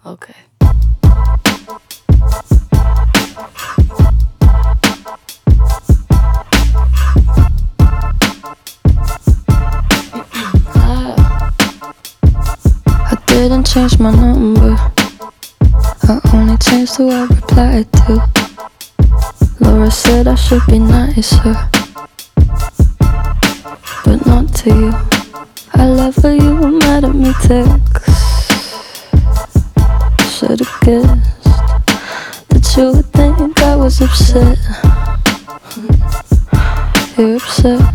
Okay. I didn't change my number. I only changed who I replied to. Laura said I should be nicer, but not to you. I love how you were mad at me text. Should've guessed that you would think I was upset. You're obsessed.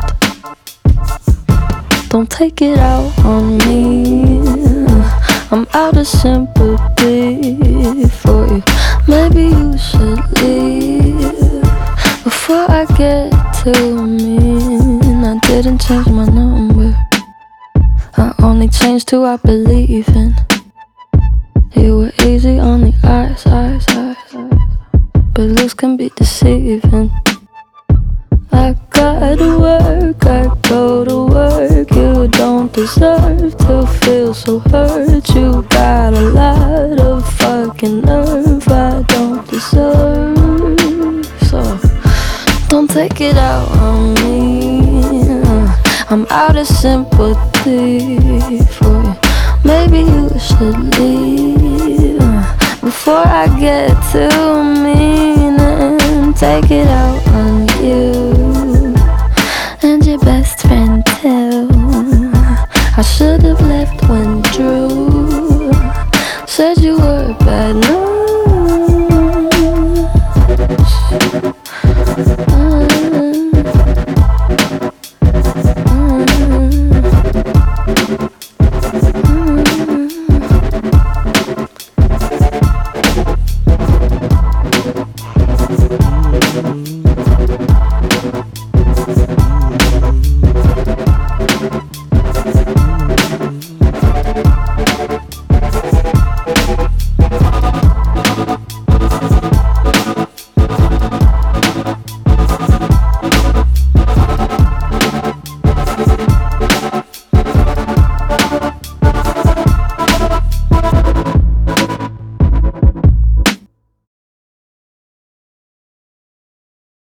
Don't take it out on me. I'm out of sympathy for you. Maybe you should leave before I get too mean. I didn't change my number. I only changed who I believe in. You were easy on the eyes, but looks can be deceiving. I gotta work, I go to work. You don't deserve to feel so hurt. You got a lot of fucking nerve I don't deserve. So don't take it out on me. I'm out of sympathy for you. Maybe you should leave before I get too mean and take it out on you and your best friend too. I should have left when Drew said you were bad news.